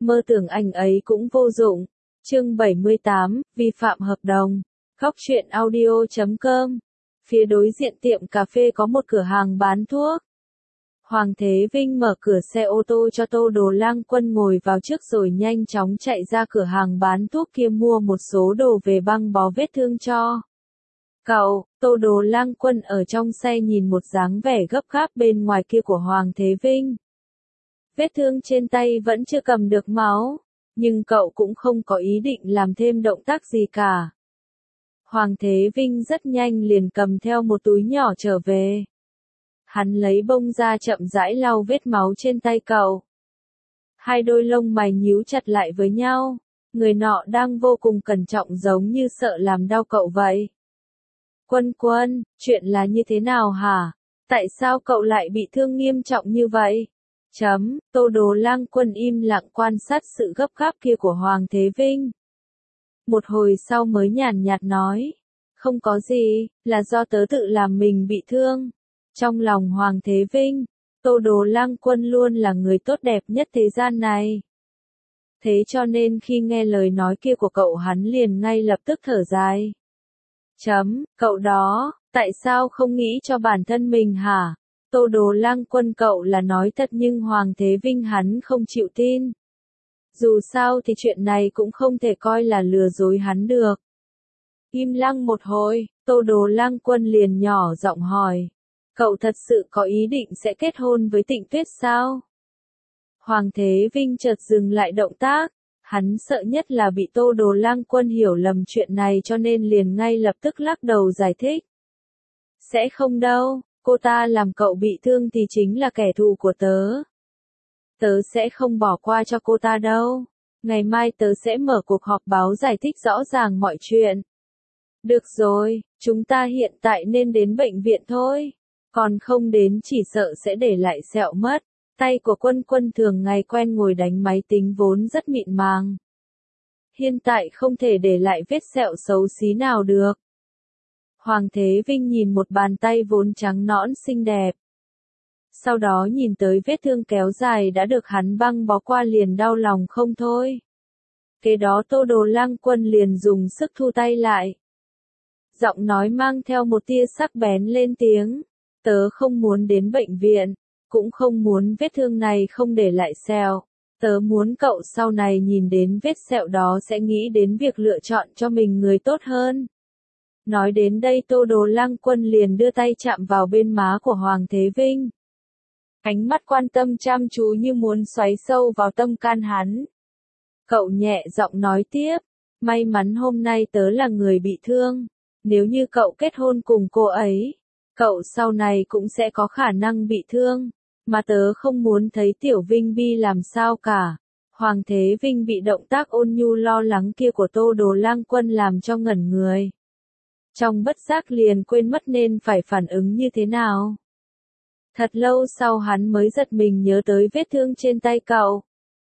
mơ tưởng anh ấy cũng vô dụng. Chương 78, vi phạm hợp đồng. Góc truyện audio.com. Phía đối diện tiệm cà phê có một cửa hàng bán thuốc. Hoàng Thế Vinh mở cửa xe ô tô cho Tô Đồ Lang Quân ngồi vào trước rồi nhanh chóng chạy ra cửa hàng bán thuốc kia mua một số đồ về băng bó vết thương cho cậu. Tô Đồ Lang Quân ở trong xe nhìn một dáng vẻ gấp gáp bên ngoài kia của Hoàng Thế Vinh. Vết thương trên tay vẫn chưa cầm được máu, nhưng cậu cũng không có ý định làm thêm động tác gì cả. Hoàng Thế Vinh rất nhanh liền cầm theo một túi nhỏ trở về. Hắn lấy bông ra chậm rãi lau vết máu trên tay cậu. Hai đôi lông mày nhíu chặt lại với nhau, người nọ đang vô cùng cẩn trọng giống như sợ làm đau cậu vậy. Quân Quân, chuyện là như thế nào hả? Tại sao cậu lại bị thương nghiêm trọng như vậy? Tô Đồ Lang Quân im lặng quan sát sự gấp gáp kia của Hoàng Thế Vinh. Một hồi sau mới nhàn nhạt nói, không có gì, là do tớ tự làm mình bị thương. Trong lòng Hoàng Thế Vinh, Tô Đồ Lang Quân luôn là người tốt đẹp nhất thế gian này. Thế cho nên khi nghe lời nói kia của cậu hắn liền ngay lập tức thở dài. Cậu đó, tại sao không nghĩ cho bản thân mình hả? Tô Đồ Lang Quân cậu là nói thật nhưng Hoàng Thế Vinh hắn không chịu tin. Dù sao thì chuyện này cũng không thể coi là lừa dối hắn được. Im lặng một hồi, Tô Đồ Lang Quân liền nhỏ giọng hỏi. Cậu thật sự có ý định sẽ kết hôn với Tịnh Tuyết sao? Hoàng Thế Vinh chợt dừng lại động tác. Hắn sợ nhất là bị Tô Đồ Lang Quân hiểu lầm chuyện này cho nên liền ngay lập tức lắc đầu giải thích. Sẽ không đâu, cô ta làm cậu bị thương thì chính là kẻ thù của tớ. Tớ sẽ không bỏ qua cho cô ta đâu. Ngày mai tớ sẽ mở cuộc họp báo giải thích rõ ràng mọi chuyện. Được rồi, chúng ta hiện tại nên đến bệnh viện thôi. Còn không đến chỉ sợ sẽ để lại sẹo mất. Tay của Quân Quân thường ngày quen ngồi đánh máy tính vốn rất mịn màng. Hiện tại không thể để lại vết sẹo xấu xí nào được. Hoàng Thế Vinh nhìn một bàn tay vốn trắng nõn xinh đẹp. Sau đó nhìn tới vết thương kéo dài đã được hắn băng bó qua liền đau lòng không thôi. Kế đó Tô Đồ Lang Quân liền dùng sức thu tay lại. Giọng nói mang theo một tia sắc bén lên tiếng. Tớ không muốn đến bệnh viện, cũng không muốn vết thương này không để lại sẹo. Tớ muốn cậu sau này nhìn đến vết sẹo đó sẽ nghĩ đến việc lựa chọn cho mình người tốt hơn. Nói đến đây Tô Đồ Lang Quân liền đưa tay chạm vào bên má của Hoàng Thế Vinh. Ánh mắt quan tâm chăm chú như muốn xoáy sâu vào tâm can hắn. Cậu nhẹ giọng nói tiếp, may mắn hôm nay tớ là người bị thương. Nếu như cậu kết hôn cùng cô ấy, cậu sau này cũng sẽ có khả năng bị thương. Mà tớ không muốn thấy Tiểu Vinh Bi làm sao cả. Hoàng Thế Vinh bị động tác ôn nhu lo lắng kia của Tô Đồ Lang Quân làm cho ngẩn người. Trong bất giác liền quên mất nên phải phản ứng như thế nào. Thật lâu sau hắn mới giật mình nhớ tới vết thương trên tay cậu.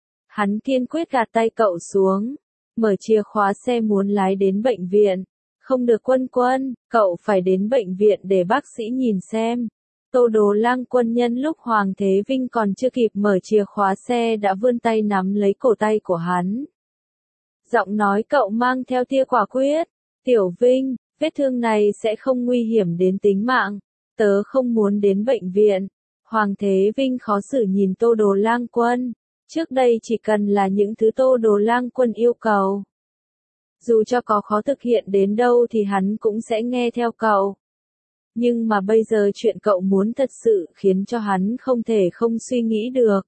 Hắn kiên quyết gạt tay cậu xuống, mở chìa khóa xe muốn lái đến bệnh viện. Không được Quân Quân, cậu phải đến bệnh viện để bác sĩ nhìn xem. Tô Đồ Lang Quân nhân lúc Hoàng Thế Vinh còn chưa kịp mở chìa khóa xe đã vươn tay nắm lấy cổ tay của hắn. Giọng nói cậu mang theo tia quả quyết. Tiểu Vinh, vết thương này sẽ không nguy hiểm đến tính mạng. Tớ không muốn đến bệnh viện. Hoàng Thế Vinh khó xử nhìn Tô Đồ Lang Quân. Trước đây chỉ cần là những thứ Tô Đồ Lang Quân yêu cầu. Dù cho có khó thực hiện đến đâu thì hắn cũng sẽ nghe theo cậu. Nhưng mà bây giờ chuyện cậu muốn thật sự khiến cho hắn không thể không suy nghĩ được.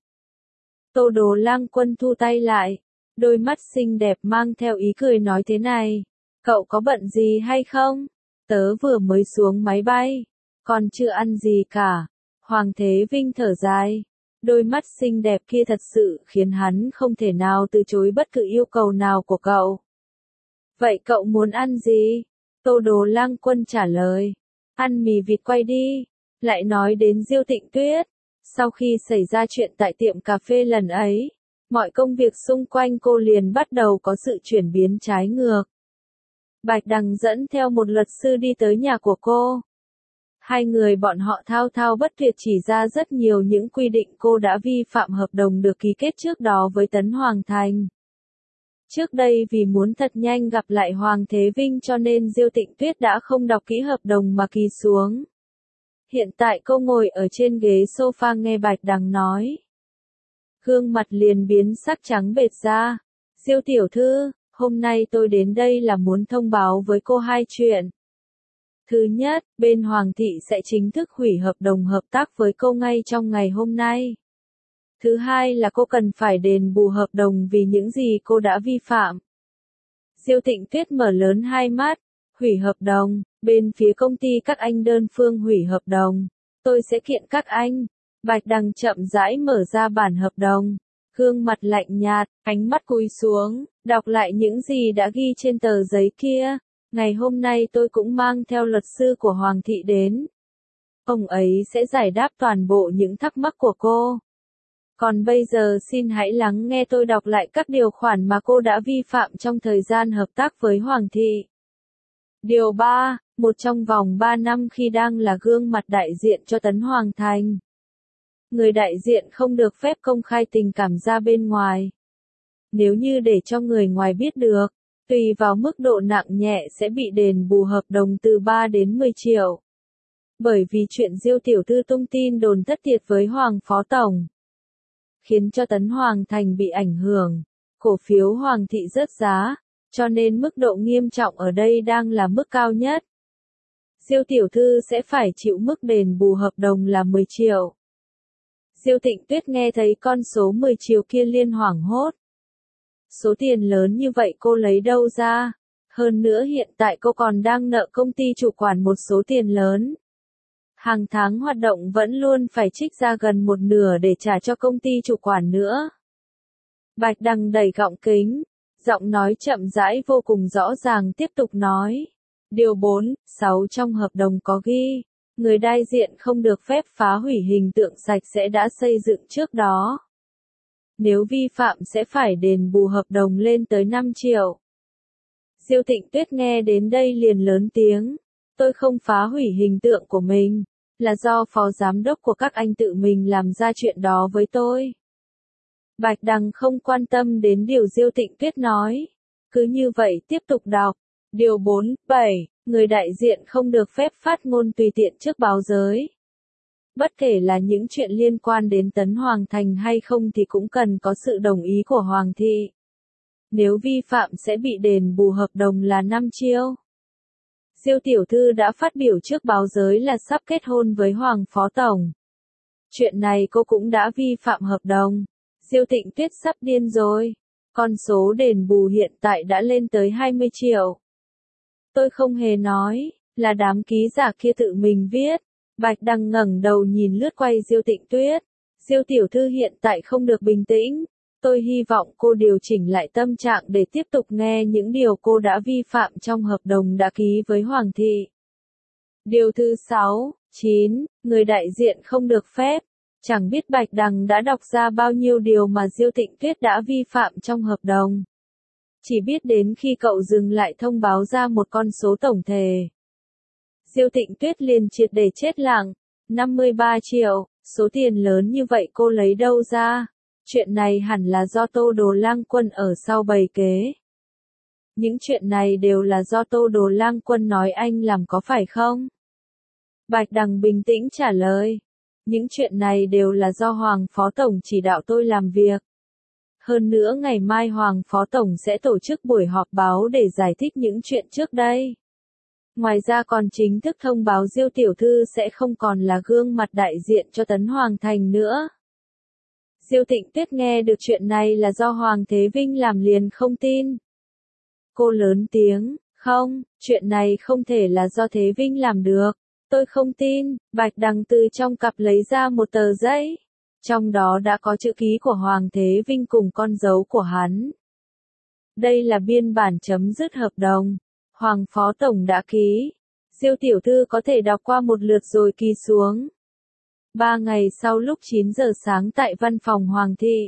Tô Đồ Lang Quân thu tay lại. Đôi mắt xinh đẹp mang theo ý cười nói thế này. Cậu có bận gì hay không? Tớ vừa mới xuống máy bay. Còn chưa ăn gì cả. Hoàng Thế Vinh thở dài. Đôi mắt xinh đẹp kia thật sự khiến hắn không thể nào từ chối bất cứ yêu cầu nào của cậu. Vậy cậu muốn ăn gì? Tô Đồ Lang Quân trả lời. Ăn mì vịt quay đi. Lại nói đến Diêu Tịnh Tuyết. Sau khi xảy ra chuyện tại tiệm cà phê lần ấy, mọi công việc xung quanh cô liền bắt đầu có sự chuyển biến trái ngược. Bạch Đằng dẫn theo một luật sư đi tới nhà của cô. Hai người bọn họ thao thao bất tuyệt chỉ ra rất nhiều những quy định cô đã vi phạm hợp đồng được ký kết trước đó với Tấn Hoàng Thành. Trước đây vì muốn thật nhanh gặp lại Hoàng Thế Vinh cho nên Diêu Tịnh Tuyết đã không đọc kỹ hợp đồng mà ký xuống. Hiện tại cô ngồi ở trên ghế sofa nghe Bạch Đằng nói. Gương mặt liền biến sắc trắng bệch ra. Diêu tiểu thư, hôm nay tôi đến đây là muốn thông báo với cô hai chuyện. Thứ nhất, bên Hoàng thị sẽ chính thức hủy hợp đồng hợp tác với cô ngay trong ngày hôm nay. Thứ hai là cô cần phải đền bù hợp đồng vì những gì cô đã vi phạm. Diêu Tịnh Tuyết mở lớn hai mắt. Hủy hợp đồng, bên phía công ty các anh đơn phương hủy hợp đồng. Tôi sẽ kiện các anh. Bạch Đằng chậm rãi mở ra bản hợp đồng. Gương mặt lạnh nhạt, ánh mắt cúi xuống, đọc lại những gì đã ghi trên tờ giấy kia. Ngày hôm nay tôi cũng mang theo luật sư của Hoàng thị đến. Ông ấy sẽ giải đáp toàn bộ những thắc mắc của cô. Còn bây giờ xin hãy lắng nghe tôi đọc lại các điều khoản mà cô đã vi phạm trong thời gian hợp tác với Hoàng thị. Điều 3, một trong vòng 3 năm khi đang là gương mặt đại diện cho Tấn Hoàng Thành. Người đại diện không được phép công khai tình cảm ra bên ngoài. Nếu như để cho người ngoài biết được, tùy vào mức độ nặng nhẹ sẽ bị đền bù hợp đồng từ 3 đến 10 triệu. Bởi vì chuyện Diêu tiểu thư tung tin đồn thất thiệt với Hoàng Phó Tổng, khiến cho Tấn Hoàng Thành bị ảnh hưởng, cổ phiếu Hoàng thị rớt giá, cho nên mức độ nghiêm trọng ở đây đang là mức cao nhất. Diêu tiểu thư sẽ phải chịu mức đền bù hợp đồng là 10 triệu. Diêu Tịnh Tuyết nghe thấy con số 10 triệu kia liên hoảng hốt. Số tiền lớn như vậy cô lấy đâu ra? Hơn nữa hiện tại cô còn đang nợ công ty chủ quản một số tiền lớn. Hàng tháng hoạt động vẫn luôn phải trích ra gần một nửa để trả cho công ty chủ quản nữa. Bạch Đằng đẩy gọng kính, giọng nói chậm rãi vô cùng rõ ràng tiếp tục nói. Điều 4, 6 trong hợp đồng có ghi, người đại diện không được phép phá hủy hình tượng sạch sẽ đã xây dựng trước đó. Nếu vi phạm sẽ phải đền bù hợp đồng lên tới 5 triệu. Diêu Tịnh Tuyết nghe đến đây liền lớn tiếng. Tôi không phá hủy hình tượng của mình, là do phó giám đốc của các anh tự mình làm ra chuyện đó với tôi. Bạch Đằng không quan tâm đến điều Diêu Tịnh Tuyết nói. Cứ như vậy tiếp tục đọc. Điều 4, 7, người đại diện không được phép phát ngôn tùy tiện trước báo giới. Bất kể là những chuyện liên quan đến Tấn Hoàng Thành hay không thì cũng cần có sự đồng ý của Hoàng thị. Nếu vi phạm sẽ bị đền bù hợp đồng là 5 triệu. Diêu tiểu thư đã phát biểu trước báo giới là sắp kết hôn với Hoàng Phó Tổng. Chuyện này cô cũng đã vi phạm hợp đồng. Diêu Tịnh Tuyết sắp điên rồi. Con số đền bù hiện tại đã lên tới 20 triệu. Tôi không hề nói, là đám ký giả kia tự mình viết. Bạch Đằng ngẩng đầu nhìn lướt quay Diêu Tịnh Tuyết. Diêu tiểu thư hiện tại không được bình tĩnh. Tôi hy vọng cô điều chỉnh lại tâm trạng để tiếp tục nghe những điều cô đã vi phạm trong hợp đồng đã ký với Hoàng thị. Điều thứ 6, 9, người đại diện không được phép. Chẳng biết Bạch Đằng đã đọc ra bao nhiêu điều mà Diêu Tịnh Tuyết đã vi phạm trong hợp đồng. Chỉ biết đến khi cậu dừng lại thông báo ra một con số tổng thể. Diêu Tịnh Tuyết liền triệt để chết lặng. 53 triệu, số tiền lớn như vậy cô lấy đâu ra? Chuyện này hẳn là do Tô Đồ Lang Quân ở sau bày kế. Những chuyện này đều là do Tô Đồ Lang Quân nói anh làm có phải không? Bạch Đằng bình tĩnh trả lời. Những chuyện này đều là do Hoàng Phó Tổng chỉ đạo tôi làm việc. Hơn nữa ngày mai Hoàng Phó Tổng sẽ tổ chức buổi họp báo để giải thích những chuyện trước đây. Ngoài ra còn chính thức thông báo Diêu tiểu thư sẽ không còn là gương mặt đại diện cho Tấn Hoàng Thành nữa. Diêu Tịnh Tuyết nghe được chuyện này là do Hoàng Thế Vinh làm liền không tin. Cô lớn tiếng, không, chuyện này không thể là do Thế Vinh làm được. Tôi không tin. Bạch Đằng từ trong cặp lấy ra một tờ giấy. Trong đó đã có chữ ký của Hoàng Thế Vinh cùng con dấu của hắn. Đây là biên bản chấm dứt hợp đồng. Hoàng Phó Tổng đã ký. Diêu tiểu thư có thể đọc qua một lượt rồi ký xuống. 3 ngày sau lúc 9 giờ sáng tại văn phòng Hoàng thị.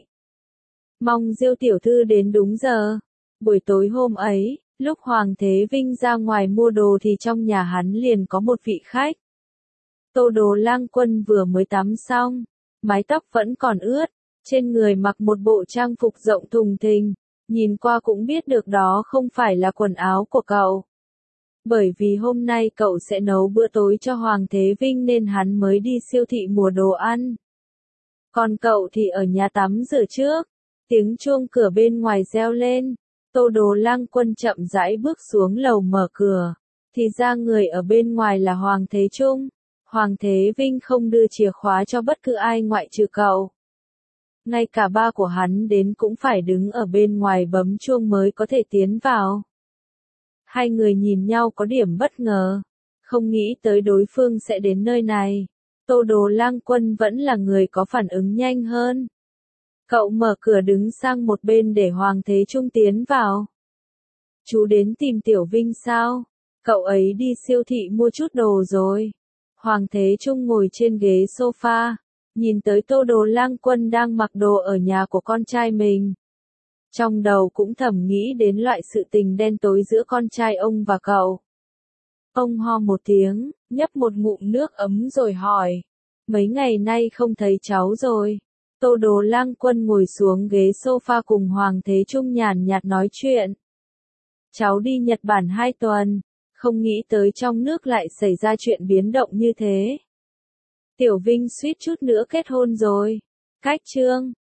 Mong Diêu tiểu thư đến đúng giờ. Buổi tối hôm ấy, lúc Hoàng Thế Vinh ra ngoài mua đồ thì trong nhà hắn liền có một vị khách. Tô Đồ Lang Quân vừa mới tắm xong, mái tóc vẫn còn ướt, trên người mặc một bộ trang phục rộng thùng thình, nhìn qua cũng biết được đó không phải là quần áo của cậu. Bởi vì hôm nay cậu sẽ nấu bữa tối cho Hoàng Thế Vinh nên hắn mới đi siêu thị mua đồ ăn. Còn cậu thì ở nhà tắm rửa trước. Tiếng chuông cửa bên ngoài reo lên. Tô Đồ Lang Quân chậm rãi bước xuống lầu mở cửa. Thì ra người ở bên ngoài là Hoàng Thế Trung. Hoàng Thế Vinh không đưa chìa khóa cho bất cứ ai ngoại trừ cậu. Ngay cả ba của hắn đến cũng phải đứng ở bên ngoài bấm chuông mới có thể tiến vào. Hai người nhìn nhau có điểm bất ngờ. Không nghĩ tới đối phương sẽ đến nơi này. Tô Đồ Lang Quân vẫn là người có phản ứng nhanh hơn. Cậu mở cửa đứng sang một bên để Hoàng Thế Trung tiến vào. Chú đến tìm Tiểu Vinh sao? Cậu ấy đi siêu thị mua chút đồ rồi. Hoàng Thế Trung ngồi trên ghế sofa, nhìn tới Tô Đồ Lang Quân đang mặc đồ ở nhà của con trai mình. Trong đầu cũng thầm nghĩ đến loại sự tình đen tối giữa con trai ông và cậu. Ông ho một tiếng, nhấp một ngụm nước ấm rồi hỏi. Mấy ngày nay không thấy cháu rồi. Tô Đồ Lang Quân ngồi xuống ghế sofa cùng Hoàng Thế Trung nhàn nhạt nói chuyện. Cháu đi Nhật Bản 2 tuần, không nghĩ tới trong nước lại xảy ra chuyện biến động như thế. Tiểu Vinh suýt chút nữa kết hôn rồi. Cách chương